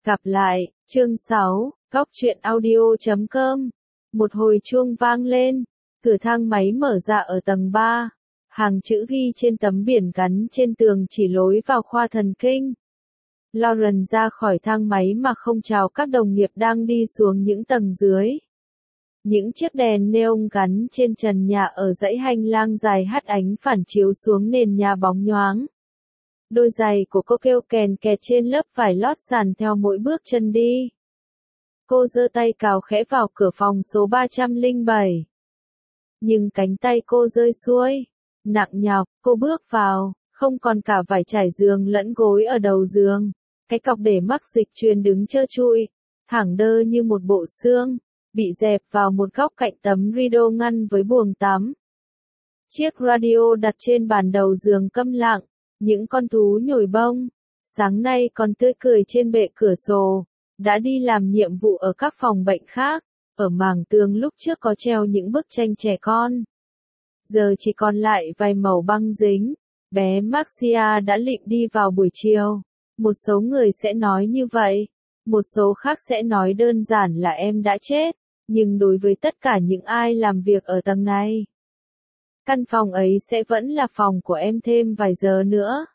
Gặp lại, chương 6, góc truyện audio.com. Một hồi chuông vang lên, cửa thang máy mở ra ở tầng 3. Hàng chữ ghi trên tấm biển gắn trên tường chỉ lối vào khoa thần kinh. Lauren ra khỏi thang máy mà không chào các đồng nghiệp đang đi xuống những tầng dưới. Những chiếc đèn neon gắn trên trần nhà ở dãy hành lang dài hắt ánh phản chiếu xuống nền nhà bóng nhoáng. Đôi giày của cô kêu kèn kẹt trên lớp vải lót sàn theo mỗi bước chân đi. Cô giơ tay cào khẽ vào cửa phòng số 307. Nhưng cánh tay cô rơi xuôi. Nặng nhọc, cô bước vào, không còn cả vải trải giường lẫn gối ở đầu giường. Cái cọc để mắc dịch truyền đứng trơ trụi, thẳng đơ như một bộ xương, bị dẹp vào một góc cạnh tấm rideau ngăn với buồng tắm. Chiếc radio đặt trên bàn đầu giường câm lặng, những con thú nhồi bông, sáng nay còn tươi cười trên bệ cửa sổ, đã đi làm nhiệm vụ ở các phòng bệnh khác, ở mảng tường lúc trước có treo những bức tranh trẻ con. Giờ chỉ còn lại vài mẩu băng dính, bé Maxia đã lịm đi vào buổi chiều. Một số người sẽ nói như vậy, một số khác sẽ nói đơn giản là em đã chết, nhưng đối với tất cả những ai làm việc ở tầng này, căn phòng ấy sẽ vẫn là phòng của em thêm vài giờ nữa.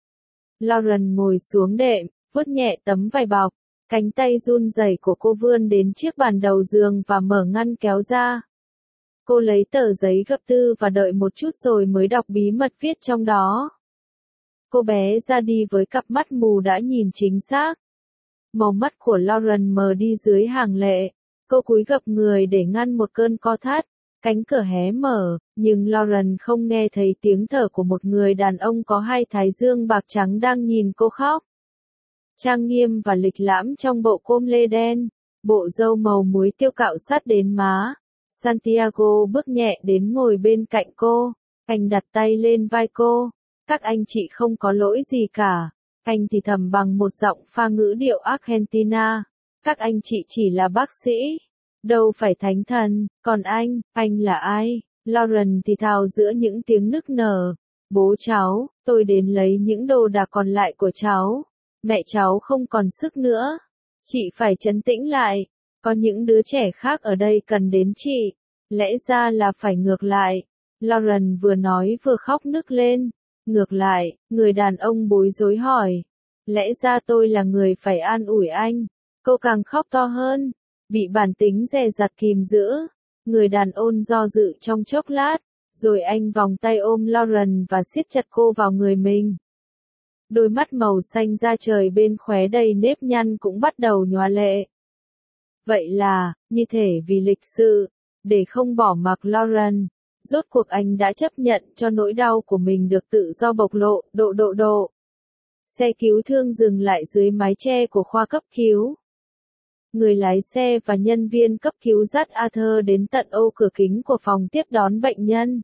Lauren ngồi xuống đệm, vuốt nhẹ tấm vải bọc, cánh tay run rẩy của cô vươn đến chiếc bàn đầu giường và mở ngăn kéo ra. Cô lấy tờ giấy gấp tư và đợi một chút rồi mới đọc bí mật viết trong đó. Cô bé ra đi với cặp mắt mù đã nhìn chính xác. Màu mắt của Lauren mờ đi dưới hàng lệ. Cô cúi gập người để ngăn một cơn co thắt. Cánh cửa hé mở, nhưng Lauren không nghe thấy tiếng thở của một người đàn ông có hai thái dương bạc trắng đang nhìn cô khóc. Trang nghiêm và lịch lãm trong bộ com lê đen, bộ râu màu muối tiêu cạo sát đến má. Santiago bước nhẹ đến ngồi bên cạnh cô. Anh đặt tay lên vai cô. Các anh chị không có lỗi gì cả. Anh thì thầm bằng một giọng pha ngữ điệu Argentina. Các anh chị chỉ là bác sĩ. Đâu phải thánh thần, còn anh là ai? Lauren thì thào giữa những tiếng nức nở. Bố cháu, tôi đến lấy những đồ đạc còn lại của cháu. Mẹ cháu không còn sức nữa. Chị phải trấn tĩnh lại. Có những đứa trẻ khác ở đây cần đến chị. Lẽ ra là phải ngược lại. Lauren vừa nói vừa khóc nức lên. Ngược lại, người đàn ông bối rối hỏi. Lẽ ra tôi là người phải an ủi anh. Cô càng khóc to hơn. Bị bản tính dè dặt kìm giữ. Người đàn ông do dự trong chốc lát. Rồi anh vòng tay ôm Lauren và siết chặt cô vào người mình. Đôi mắt màu xanh da trời bên khóe đầy nếp nhăn cũng bắt đầu nhòa lệ. Vậy là, như thể vì lịch sự, để không bỏ mặc Lauren, rốt cuộc anh đã chấp nhận cho nỗi đau của mình được tự do bộc lộ, độ. Xe cứu thương dừng lại dưới mái che của khoa cấp cứu. Người lái xe và nhân viên cấp cứu dắt Arthur đến tận ô cửa kính của phòng tiếp đón bệnh nhân.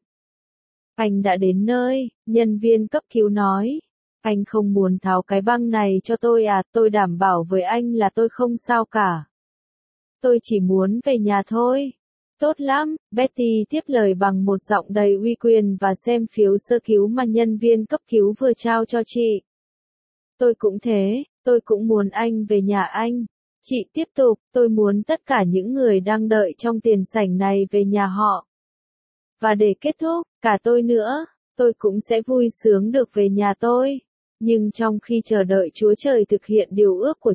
Anh đã đến nơi, nhân viên cấp cứu nói. Anh không muốn tháo cái băng này cho tôi à, tôi đảm bảo với anh là tôi không sao cả. Tôi chỉ muốn về nhà thôi. Tốt lắm, Betty tiếp lời bằng một giọng đầy uy quyền và xem phiếu sơ cứu mà nhân viên cấp cứu vừa trao cho chị. Tôi cũng thế, tôi cũng muốn anh về nhà anh. Chị tiếp tục, tôi muốn tất cả những người đang đợi trong tiền sảnh này về nhà họ. Và để kết thúc, cả tôi nữa, tôi cũng sẽ vui sướng được về nhà tôi. Nhưng trong khi chờ đợi Chúa Trời thực hiện điều ước của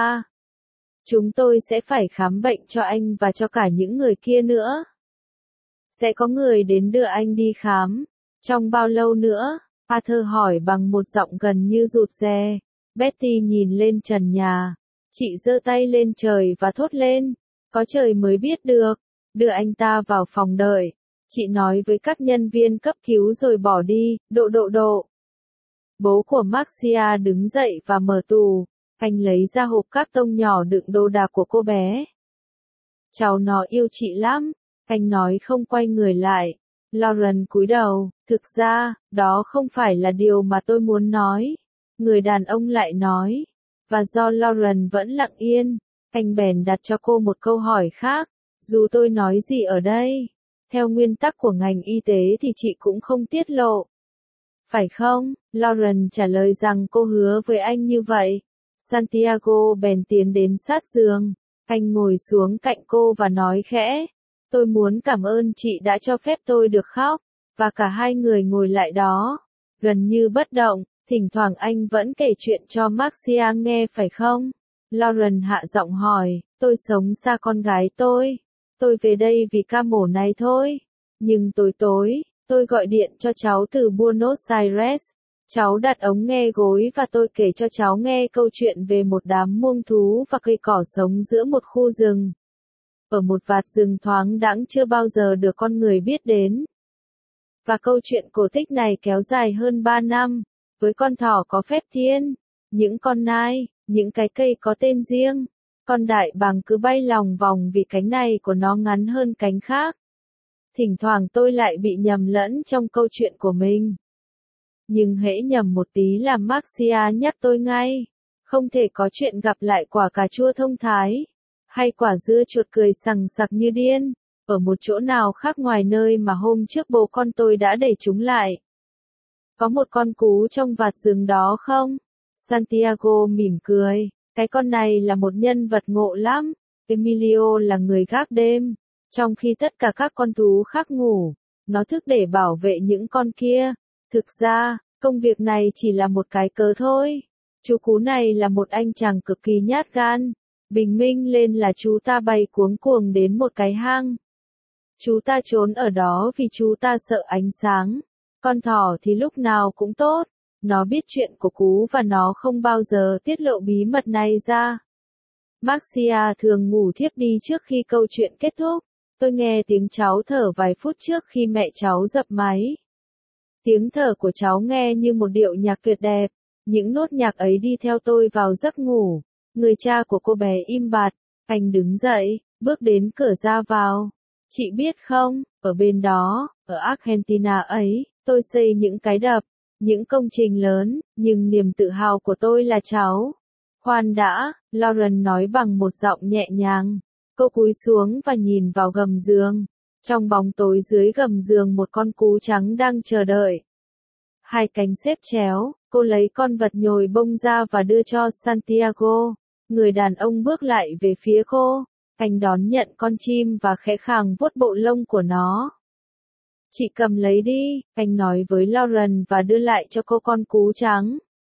chúng tôi sẽ phải khám bệnh cho anh và cho cả những người kia nữa. Sẽ có người đến đưa anh đi khám. Trong bao lâu nữa? Arthur hỏi bằng một giọng gần như rụt rè. Betty nhìn lên trần nhà. Chị giơ tay lên trời và thốt lên. Có trời mới biết được. Đưa anh ta vào phòng đợi. Chị nói với các nhân viên cấp cứu rồi bỏ đi. Độ. Bố của Maxia đứng dậy và mở tủ. Anh lấy ra hộp các tông nhỏ đựng đồ đạc của cô bé. Cháu nó yêu chị lắm. Anh nói không quay người lại. Lauren cúi đầu. Thực ra, đó không phải là điều mà tôi muốn nói. Người đàn ông lại nói. Và do Lauren vẫn lặng yên, anh bèn đặt cho cô một câu hỏi khác. Dù tôi nói gì ở đây, theo nguyên tắc của ngành y tế thì chị cũng không tiết lộ. Phải không? Lauren trả lời rằng cô hứa với anh như vậy. Santiago bèn tiến đến sát giường. Anh ngồi xuống cạnh cô và nói khẽ, tôi muốn cảm ơn chị đã cho phép tôi được khóc, và cả hai người ngồi lại đó, gần như bất động, thỉnh thoảng anh vẫn kể chuyện cho Marcia nghe phải không? Lauren hạ giọng hỏi, tôi sống xa con gái tôi về đây vì ca mổ này thôi, nhưng tối tối, tôi gọi điện cho cháu từ Buenos Aires. Cháu đặt ống nghe gối và tôi kể cho cháu nghe câu chuyện về một đám muông thú và cây cỏ sống giữa một khu rừng. Ở một vạt rừng thoáng đãng chưa bao giờ được con người biết đến. Và câu chuyện cổ tích này kéo dài hơn 3 năm, với con thỏ có phép thiên, những con nai, những cái cây có tên riêng. Con đại bàng cứ bay lòng vòng vì cánh này của nó ngắn hơn cánh khác. Thỉnh thoảng tôi lại bị nhầm lẫn trong câu chuyện của mình. Nhưng hễ nhầm một tí là Marcia nhắc tôi ngay. Không thể có chuyện gặp lại quả cà chua thông thái, hay quả dưa chuột cười sằng sặc như điên, ở một chỗ nào khác ngoài nơi mà hôm trước bố con tôi đã đẩy chúng lại. Có một con cú trong vạt rừng đó không? Santiago mỉm cười. Cái con này là một nhân vật ngộ lắm. Emilio là người gác đêm. Trong khi tất cả các con thú khác ngủ, nó thức để bảo vệ những con kia. Thực ra, công việc này chỉ là một cái cớ thôi. Chú cú này là một anh chàng cực kỳ nhát gan. Bình minh lên là chú ta bay cuống cuồng đến một cái hang. Chú ta trốn ở đó vì chú ta sợ ánh sáng. Con thỏ thì lúc nào cũng tốt. Nó biết chuyện của cú và nó không bao giờ tiết lộ bí mật này ra. Marcia thường ngủ thiếp đi trước khi câu chuyện kết thúc. Tôi nghe tiếng cháu thở vài phút trước khi mẹ cháu dập máy. Tiếng thở của cháu nghe như một điệu nhạc tuyệt đẹp. Những nốt nhạc ấy đi theo tôi vào giấc ngủ. Người cha của cô bé im bặt. Anh đứng dậy, bước đến cửa ra vào. Chị biết không, ở bên đó, ở Argentina ấy, tôi xây những cái đập, những công trình lớn, nhưng niềm tự hào của tôi là cháu. Khoan đã, Lauren nói bằng một giọng nhẹ nhàng. Cô cúi xuống và nhìn vào gầm giường. Trong bóng tối dưới gầm giường một con cú trắng đang chờ đợi. Hai cánh xếp chéo, cô lấy con vật nhồi bông ra và đưa cho Santiago. Người đàn ông bước lại về phía cô. Anh đón nhận con chim và khẽ khàng vuốt bộ lông của nó. Chị cầm lấy đi, anh nói với Lauren và đưa lại cho cô con cú trắng.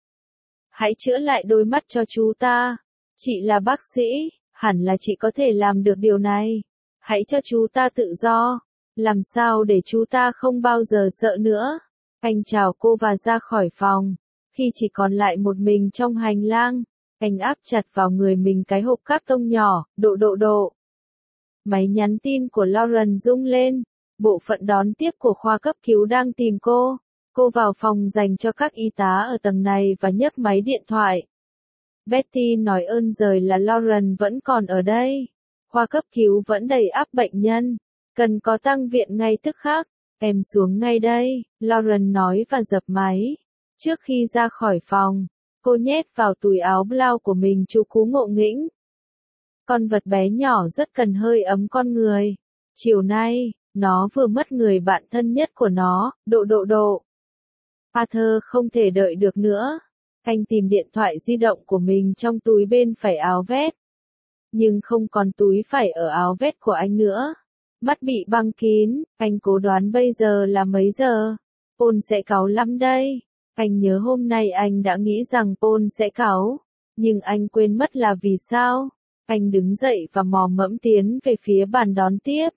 Hãy chữa lại đôi mắt cho chú ta. Chị là bác sĩ, hẳn là chị có thể làm được điều này. Hãy cho chú ta tự do. Làm sao để chú ta không bao giờ sợ nữa. Anh chào cô và ra khỏi phòng. Khi chỉ còn lại một mình trong hành lang, anh áp chặt vào người mình cái hộp cát tông nhỏ, độ. Máy nhắn tin của Lauren rung lên. Bộ phận đón tiếp của khoa cấp cứu đang tìm cô. Cô vào phòng dành cho các y tá ở tầng này và nhấc máy điện thoại. Betty nói ơn giời là Lauren vẫn còn ở đây. Khoa cấp cứu vẫn đầy ắp bệnh nhân. Cần có tăng viện ngay tức khắc. Em xuống ngay đây, Lauren nói và dập máy. Trước khi ra khỏi phòng, cô nhét vào túi áo blau của mình chú cú ngộ nghĩnh. Con vật bé nhỏ rất cần hơi ấm con người. Chiều nay, nó vừa mất người bạn thân nhất của nó, độ. Arthur không thể đợi được nữa. Anh tìm điện thoại di động của mình trong túi bên phải áo vest. Nhưng không còn túi phải ở áo vest của anh nữa. Mắt bị băng kín, anh cố đoán bây giờ là mấy giờ. Paul sẽ cáu lắm đây. Anh nhớ hôm nay anh đã nghĩ rằng Paul sẽ cáu. Nhưng anh quên mất là vì sao. Anh đứng dậy và mò mẫm tiến về phía bàn đón tiếp.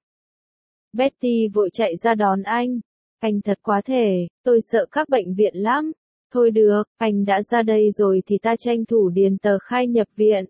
Betty vội chạy ra đón anh. Anh thật quá thể, tôi sợ các bệnh viện lắm. Thôi được, anh đã ra đây rồi thì ta tranh thủ điền tờ khai nhập viện.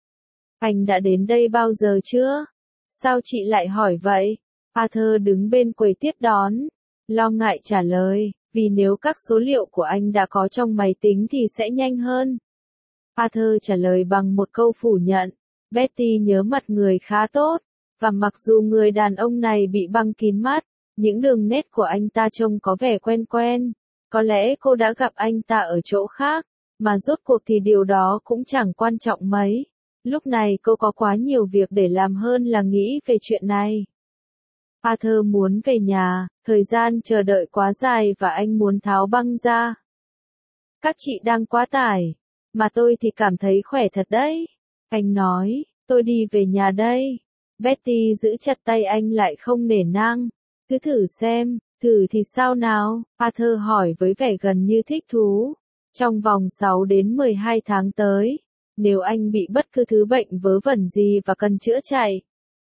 Anh đã đến đây bao giờ chưa? Sao chị lại hỏi vậy? Arthur đứng bên quầy tiếp đón. Lo ngại trả lời, vì nếu các số liệu của anh đã có trong máy tính thì sẽ nhanh hơn. Arthur trả lời bằng một câu phủ nhận. Betty nhớ mặt người khá tốt. Và mặc dù người đàn ông này bị băng kín mắt, những đường nét của anh ta trông có vẻ quen. Có lẽ cô đã gặp anh ta ở chỗ khác, mà rốt cuộc thì điều đó cũng chẳng quan trọng mấy. Lúc này cô có quá nhiều việc để làm hơn là nghĩ về chuyện này. Arthur muốn về nhà, thời gian chờ đợi quá dài và anh muốn tháo băng ra. Các chị đang quá tải. Mà tôi thì cảm thấy khỏe thật đấy. Anh nói, tôi đi về nhà đây. Betty giữ chặt tay anh lại không nể nang. Cứ thử xem, thử thì sao nào? Arthur hỏi với vẻ gần như thích thú. Trong vòng 6 đến 12 tháng tới, nếu anh bị bất cứ thứ bệnh vớ vẩn gì và cần chữa chạy,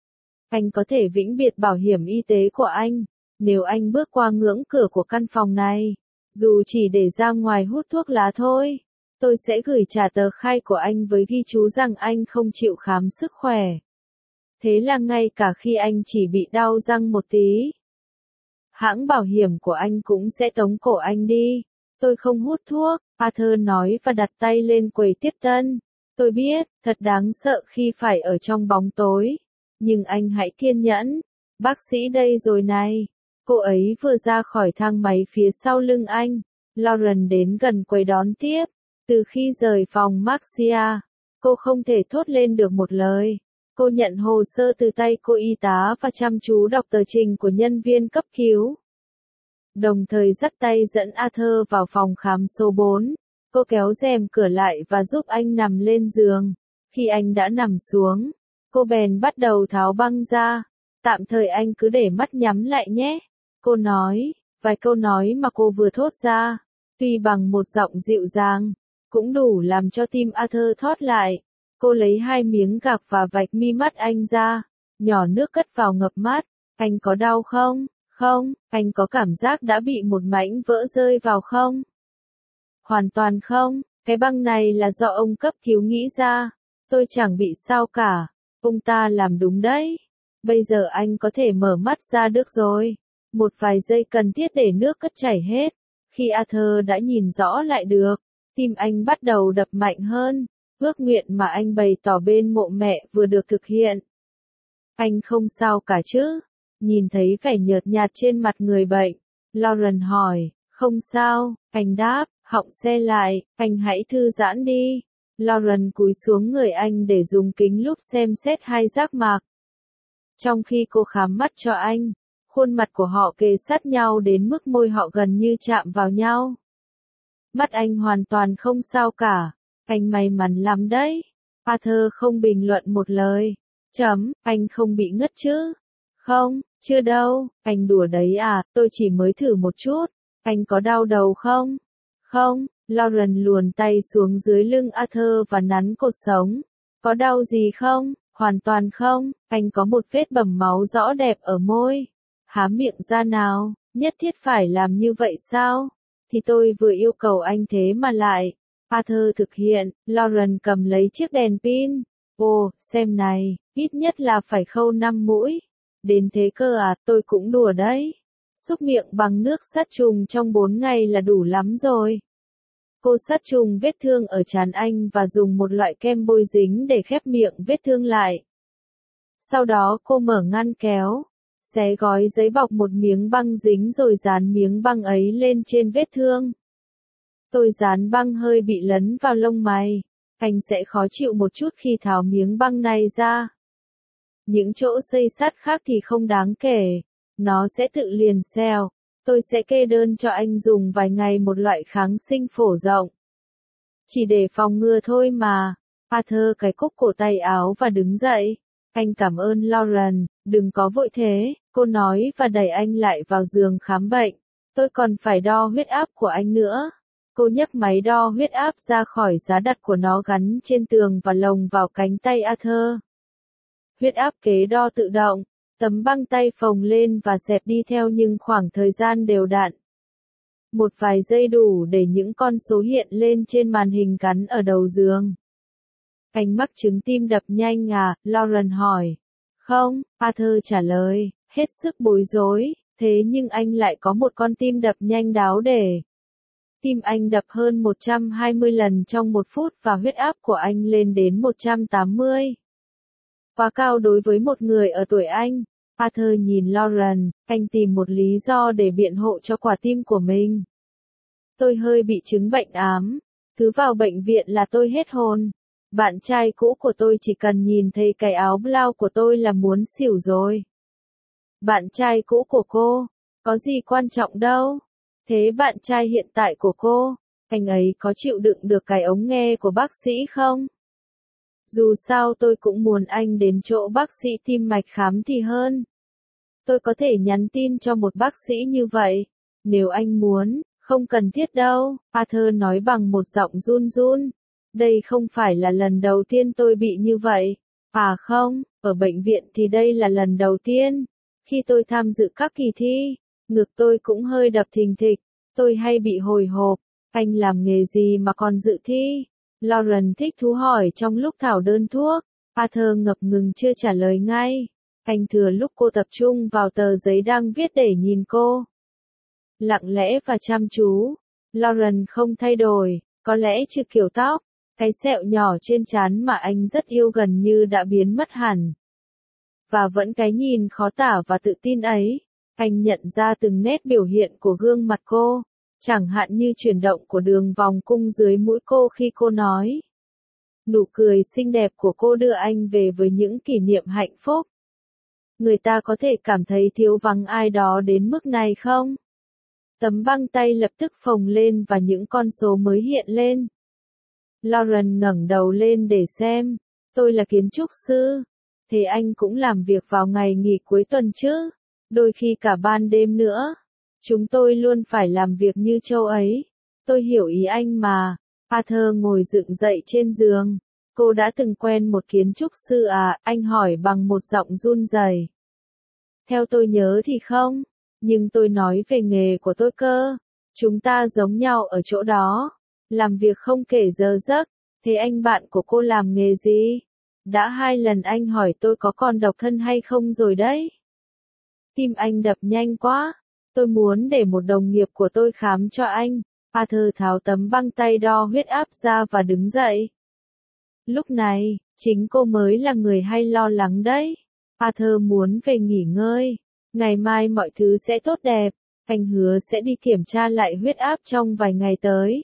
anh có thể vĩnh biệt bảo hiểm y tế của anh. Nếu anh bước qua ngưỡng cửa của căn phòng này, dù chỉ để ra ngoài hút thuốc lá thôi, tôi sẽ gửi trả tờ khai của anh với ghi chú rằng anh không chịu khám sức khỏe. Thế là ngay cả khi anh chỉ bị đau răng một tí, hãng bảo hiểm của anh cũng sẽ tống cổ anh đi. Tôi không hút thuốc, Arthur nói và đặt tay lên quầy tiếp tân. Tôi biết, thật đáng sợ khi phải ở trong bóng tối. Nhưng anh hãy kiên nhẫn. Bác sĩ đây rồi này. Cô ấy vừa ra khỏi thang máy phía sau lưng anh. Lauren đến gần quầy đón tiếp. Từ khi rời phòng Marcia, cô không thể thốt lên được một lời. Cô nhận hồ sơ từ tay cô y tá và chăm chú đọc tờ trình của nhân viên cấp cứu. Đồng thời dắt tay dẫn Arthur vào phòng khám số 4. Cô kéo rèm cửa lại và giúp anh nằm lên giường. Khi anh đã nằm xuống, cô bèn bắt đầu tháo băng ra. Tạm thời anh cứ để mắt nhắm lại nhé. Cô nói, vài câu nói mà cô vừa thốt ra, tuy bằng một giọng dịu dàng, cũng đủ làm cho tim Arthur thót lại. Cô lấy 2 miếng gạc và vạch mi mắt anh ra, nhỏ nước cất vào ngập mắt. Anh có đau không? Không. Anh có cảm giác đã bị một mảnh vỡ rơi vào không? Hoàn toàn không. Cái băng này là do ông cấp cứu nghĩ ra. Tôi chẳng bị sao cả. Ông ta làm đúng đấy. Bây giờ anh có thể mở mắt ra được rồi. Một vài giây cần thiết để nước cất chảy hết. Khi Arthur đã nhìn rõ lại được, tim anh bắt đầu đập mạnh hơn. Ước nguyện mà anh bày tỏ bên mộ mẹ vừa được thực hiện. Anh không sao cả chứ? Nhìn thấy vẻ nhợt nhạt trên mặt người bệnh, Lauren hỏi, không sao, anh đáp, họng se lại, anh hãy thư giãn đi. Lauren cúi xuống người anh để dùng kính lúp xem xét 2 giác mạc. Trong khi cô khám mắt cho anh, khuôn mặt của họ kề sát nhau đến mức môi họ gần như chạm vào nhau. Mắt anh hoàn toàn không sao cả. Anh may mắn lắm đấy. Arthur không bình luận một lời. Anh không bị ngất chứ? Không, chưa đâu, anh đùa đấy à, tôi chỉ mới thử một chút. Anh có đau đầu không? Không, Lauren luồn tay xuống dưới lưng Arthur và nắn cột sống. Có đau gì không? Hoàn toàn không, anh có một vết bầm máu rõ đẹp ở môi. Há miệng ra nào, nhất thiết phải làm như vậy sao? Thì tôi vừa yêu cầu anh thế mà lại. Arthur thực hiện, Lauren cầm lấy chiếc đèn pin. Ồ, xem này, ít nhất là phải khâu 5 mũi. Đến thế cơ à, tôi cũng đùa đấy. Xúc miệng bằng nước sát trùng trong 4 ngày là đủ lắm rồi. Cô sát trùng vết thương ở trán anh và dùng một loại kem bôi dính để khép miệng vết thương lại. Sau đó cô mở ngăn kéo, xé gói giấy bọc một miếng băng dính rồi dán miếng băng ấy lên trên vết thương. Tôi dán băng hơi bị lấn vào lông mày. Anh sẽ khó chịu một chút khi tháo miếng băng này ra. Những chỗ xây sắt khác thì không đáng kể. Nó sẽ tự liền xeo. Tôi sẽ kê đơn cho anh dùng vài ngày một loại kháng sinh phổ rộng. Chỉ để phòng ngừa thôi mà. Arthur cài cúc cổ tay áo và đứng dậy. Anh cảm ơn Lauren, đừng có vội thế, cô nói và đẩy anh lại vào giường khám bệnh. Tôi còn phải đo huyết áp của anh nữa. Cô nhấc máy đo huyết áp ra khỏi giá đặt của nó gắn trên tường và lồng vào cánh tay Arthur. Huyết áp kế đo tự động, tấm băng tay phồng lên và xẹp đi theo nhưng khoảng thời gian đều đặn. Một vài giây đủ để những con số hiện lên trên màn hình gắn ở đầu giường. Anh mắc chứng tim đập nhanh à? Lauren hỏi. Không, Arthur trả lời, hết sức bối rối, thế nhưng anh lại có một con tim đập nhanh đáo để. Tim anh đập hơn 120 lần trong 1 phút và huyết áp của anh lên đến 180. Quá cao đối với một người ở tuổi anh. Arthur nhìn Lauren, anh tìm một lý do để biện hộ cho quả tim của mình. Tôi hơi bị chứng bệnh ám. Cứ vào bệnh viện là tôi hết hồn. Bạn trai cũ của tôi chỉ cần nhìn thấy cái áo blau của tôi là muốn xỉu rồi. Bạn trai cũ của cô? Có gì quan trọng đâu. Thế bạn trai hiện tại của cô? Anh ấy có chịu đựng được cái ống nghe của bác sĩ không? Dù sao tôi cũng muốn anh đến chỗ bác sĩ tim mạch khám thì hơn. Tôi có thể nhắn tin cho một bác sĩ như vậy. Nếu anh muốn, không cần thiết đâu, Arthur nói bằng một giọng run run. Đây không phải là lần đầu tiên tôi bị như vậy. À không, ở bệnh viện thì đây là lần đầu tiên. Khi tôi tham dự các kỳ thi, ngực tôi cũng hơi đập thình thịch. Tôi hay bị hồi hộp. Anh làm nghề gì mà còn dự thi? Lauren thích thú hỏi trong lúc thảo đơn thuốc. Arthur ngập ngừng chưa trả lời ngay. Anh thừa lúc cô tập trung vào tờ giấy đang viết để nhìn cô. Lặng lẽ và chăm chú. Lauren không thay đổi, có lẽ chưa kiểu tóc. Cái sẹo nhỏ trên trán mà anh rất yêu gần như đã biến mất hẳn. Và vẫn cái nhìn khó tả và tự tin ấy. Anh nhận ra từng nét biểu hiện của gương mặt cô. Chẳng hạn như chuyển động của đường vòng cung dưới mũi cô khi cô nói. Nụ cười xinh đẹp của cô đưa anh về với những kỷ niệm hạnh phúc. Người ta có thể cảm thấy thiếu vắng ai đó đến mức này không? Tấm băng tay lập tức phồng lên và những con số mới hiện lên. Lauren ngẩng đầu lên để xem. Tôi là kiến trúc sư. Thế anh cũng làm việc vào ngày nghỉ cuối tuần chứ? Đôi khi cả ban đêm nữa. Chúng tôi luôn phải làm việc như châu ấy. Tôi hiểu ý anh mà. Arthur ngồi dựng dậy trên giường. Cô đã từng quen một kiến trúc sư à? Anh hỏi bằng một giọng run rẩy. Theo tôi nhớ thì không. Nhưng tôi nói về nghề của tôi cơ. Chúng ta giống nhau ở chỗ đó. Làm việc không kể giờ giấc. Thế anh bạn của cô làm nghề gì? Đã 2 lần anh hỏi tôi có còn độc thân hay không rồi đấy. Tim anh đập nhanh quá. Tôi muốn để một đồng nghiệp của tôi khám cho anh. Arthur tháo tấm băng tay đo huyết áp ra và đứng dậy. Lúc này, chính cô mới là người hay lo lắng đấy. Arthur muốn về nghỉ ngơi. Ngày mai mọi thứ sẽ tốt đẹp. Anh hứa sẽ đi kiểm tra lại huyết áp trong vài ngày tới.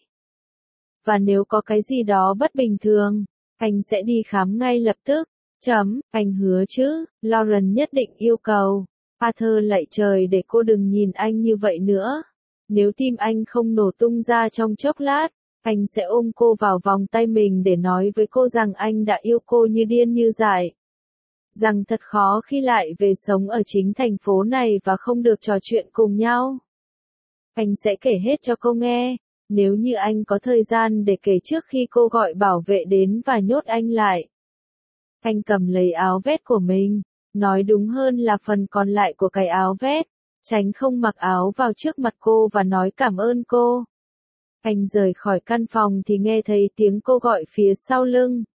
Và nếu có cái gì đó bất bình thường, anh sẽ đi khám ngay lập tức. Anh hứa chứ, Lauren nhất định yêu cầu. Arthur lạy trời để cô đừng nhìn anh như vậy nữa. Nếu tim anh không nổ tung ra trong chốc lát, anh sẽ ôm cô vào vòng tay mình để nói với cô rằng anh đã yêu cô như điên như dại. Rằng thật khó khi lại về sống ở chính thành phố này và không được trò chuyện cùng nhau. Anh sẽ kể hết cho cô nghe, nếu như anh có thời gian để kể trước khi cô gọi bảo vệ đến và nhốt anh lại. Anh cầm lấy áo vest của mình, nói đúng hơn là phần còn lại của cái áo vest, tránh không mặc áo vào trước mặt cô và nói cảm ơn cô. Anh rời khỏi căn phòng thì nghe thấy tiếng cô gọi phía sau lưng.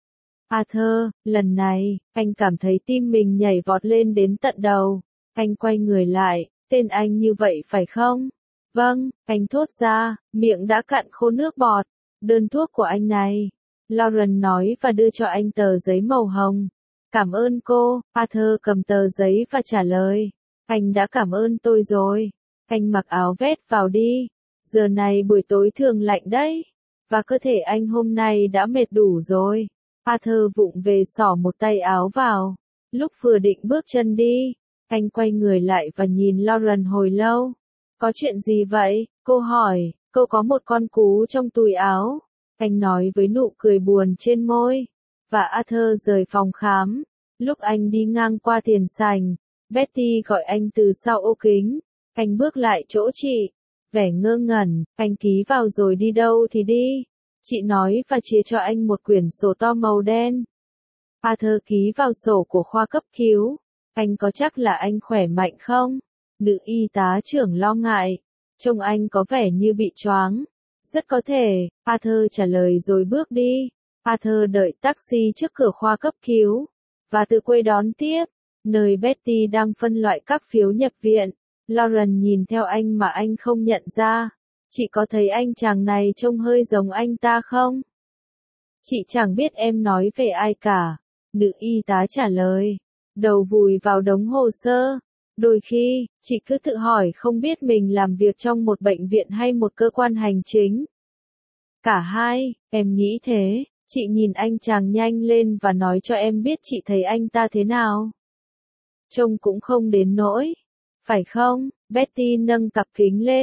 Arthur, lần này, anh cảm thấy tim mình nhảy vọt lên đến tận đầu. Anh quay người lại, tên anh như vậy phải không? Vâng, anh thốt ra, miệng đã cạn khô nước bọt. Đơn thuốc của anh này. Lauren nói và đưa cho anh tờ giấy màu hồng. Cảm ơn cô, Arthur cầm tờ giấy và trả lời. Anh đã cảm ơn tôi rồi. Anh mặc áo vest vào đi. Giờ này buổi tối thường lạnh đấy. Và cơ thể anh hôm nay đã mệt đủ rồi. Arthur vụng về xỏ một tay áo vào. Lúc vừa định bước chân đi, anh quay người lại và nhìn Lauren hồi lâu. Có chuyện gì vậy? Cô hỏi. Cô có một con cú trong túi áo. Anh nói với nụ cười buồn trên môi. Và Arthur rời phòng khám. Lúc anh đi ngang qua tiền sảnh, Betty gọi anh từ sau ô kính. Anh bước lại chỗ chị. Vẻ ngơ ngẩn, anh ký vào rồi đi đâu thì đi. Chị nói và chia cho anh một quyển sổ to màu đen. Arthur ký vào sổ của khoa cấp cứu. Anh có chắc là anh khỏe mạnh không? Nữ y tá trưởng lo ngại. Trông anh có vẻ như bị choáng. Rất có thể, Arthur trả lời rồi bước đi. Arthur đợi taxi trước cửa khoa cấp cứu. Và tự quay đón tiếp. Nơi Betty đang phân loại các phiếu nhập viện. Lauren nhìn theo anh mà anh không nhận ra. Chị có thấy anh chàng này trông hơi giống anh ta không? Chị chẳng biết em nói về ai cả. Nữ y tá trả lời. Đầu vùi vào đống hồ sơ. Đôi khi, chị cứ tự hỏi không biết mình làm việc trong một bệnh viện hay một cơ quan hành chính. Cả hai, em nghĩ thế. Chị nhìn anh chàng nhanh lên và nói cho em biết chị thấy anh ta thế nào. Trông cũng không đến nỗi. Phải không? Betty nâng cặp kính lên.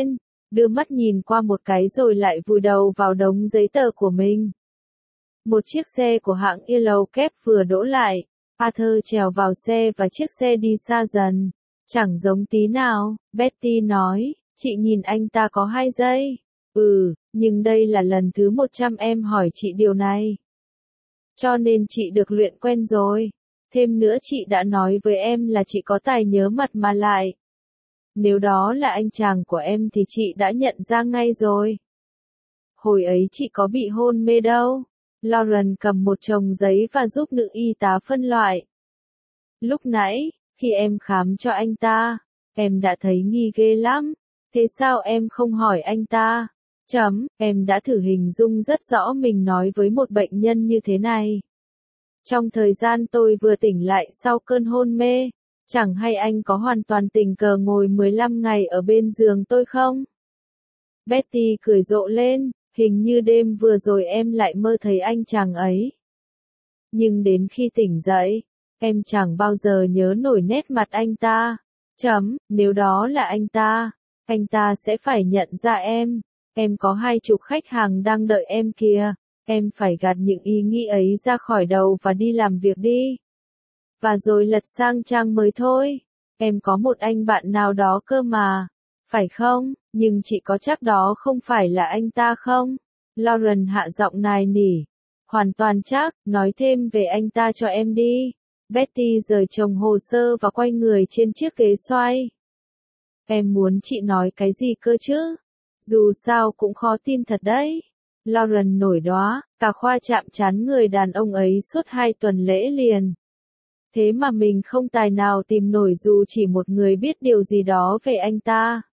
đưa mắt nhìn qua một cái rồi lại vùi đầu vào đống giấy tờ của mình. Một chiếc xe của hãng Yellow Cab vừa đỗ lại. Arthur trèo vào xe và chiếc xe đi xa dần. Chẳng giống tí nào, Betty nói, chị nhìn anh ta có 2 giây. Nhưng đây là lần thứ 100 em hỏi chị điều này. Cho nên chị được luyện quen rồi. Thêm nữa chị đã nói với em là chị có tài nhớ mặt mà lại. Nếu đó là anh chàng của em thì chị đã nhận ra ngay rồi. Hồi ấy chị có bị hôn mê đâu. Lauren cầm một chồng giấy và giúp nữ y tá phân loại. Lúc nãy, khi em khám cho anh ta, em đã thấy nghi ghê lắm. Thế sao em không hỏi anh ta? Em đã thử hình dung rất rõ mình nói với một bệnh nhân như thế này. Trong thời gian tôi vừa tỉnh lại sau cơn hôn mê, chẳng hay anh có hoàn toàn tình cờ ngồi 15 ngày ở bên giường tôi không? Betty cười rộ lên, hình như đêm vừa rồi em lại mơ thấy anh chàng ấy. Nhưng đến khi tỉnh dậy, em chẳng bao giờ nhớ nổi nét mặt anh ta. Nếu đó là anh ta sẽ phải nhận ra em. Em có 20 khách hàng đang đợi em kìa. Em phải gạt những ý nghĩ ấy ra khỏi đầu và đi làm việc đi. Và rồi lật sang trang mới thôi. Em có một anh bạn nào đó cơ mà. Phải không? Nhưng chị có chắc đó không phải là anh ta không? Lauren hạ giọng nài nỉ. Hoàn toàn chắc, nói thêm về anh ta cho em đi. Betty rời chồng hồ sơ và quay người trên chiếc ghế xoay. Em muốn chị nói cái gì cơ chứ? Dù sao cũng khó tin thật đấy. Lauren nổi đoá, cả khoa chạm trán người đàn ông ấy suốt 2 tuần lễ liền. Thế mà mình không tài nào tìm nổi dù chỉ một người biết điều gì đó về anh ta.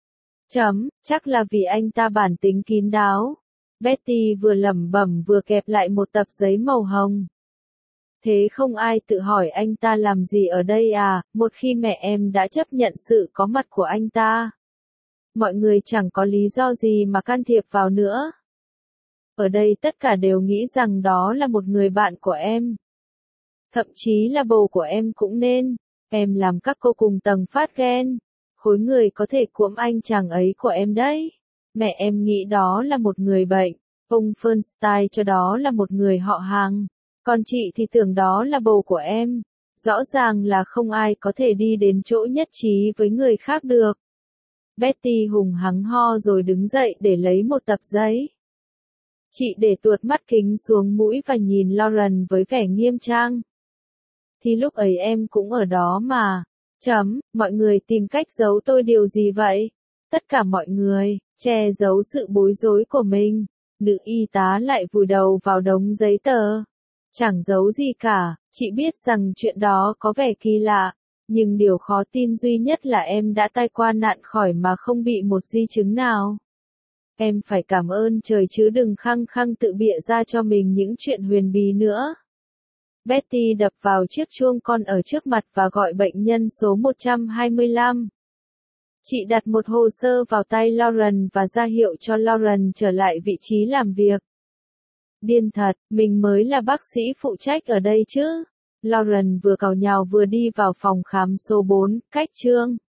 Chắc là vì anh ta bản tính kín đáo. Betty vừa lẩm bẩm vừa kẹp lại một tập giấy màu hồng. Thế không ai tự hỏi anh ta làm gì ở đây à, một khi mẹ em đã chấp nhận sự có mặt của anh ta. Mọi người chẳng có lý do gì mà can thiệp vào nữa. Ở đây tất cả đều nghĩ rằng đó là một người bạn của em. Thậm chí là bồ của em cũng nên. Em làm các cô cùng tầng phát ghen. Khối người có thể cuỗm anh chàng ấy của em đấy. Mẹ em nghĩ đó là một người bệnh. Ông Fernstein cho đó là một người họ hàng. Còn chị thì tưởng đó là bồ của em. Rõ ràng là không ai có thể đi đến chỗ nhất trí với người khác được. Betty hùng hắng ho rồi đứng dậy để lấy một tập giấy. Chị để tuột mắt kính xuống mũi và nhìn Lauren với vẻ nghiêm trang. Thì lúc ấy em cũng ở đó mà. Mọi người tìm cách giấu tôi điều gì vậy? Tất cả mọi người, che giấu sự bối rối của mình. Nữ y tá lại vùi đầu vào đống giấy tờ. Chẳng giấu gì cả, chị biết rằng chuyện đó có vẻ kỳ lạ. Nhưng điều khó tin duy nhất là em đã tai qua nạn khỏi mà không bị một di chứng nào. Em phải cảm ơn trời chứ đừng khăng khăng tự bịa ra cho mình những chuyện huyền bí nữa. Betty đập vào chiếc chuông con ở trước mặt và gọi bệnh nhân số 125. Chị đặt một hồ sơ vào tay Lauren và ra hiệu cho Lauren trở lại vị trí làm việc. Điên thật, mình mới là bác sĩ phụ trách ở đây chứ. Lauren vừa càu nhào vừa đi vào phòng khám số 4, cách chương.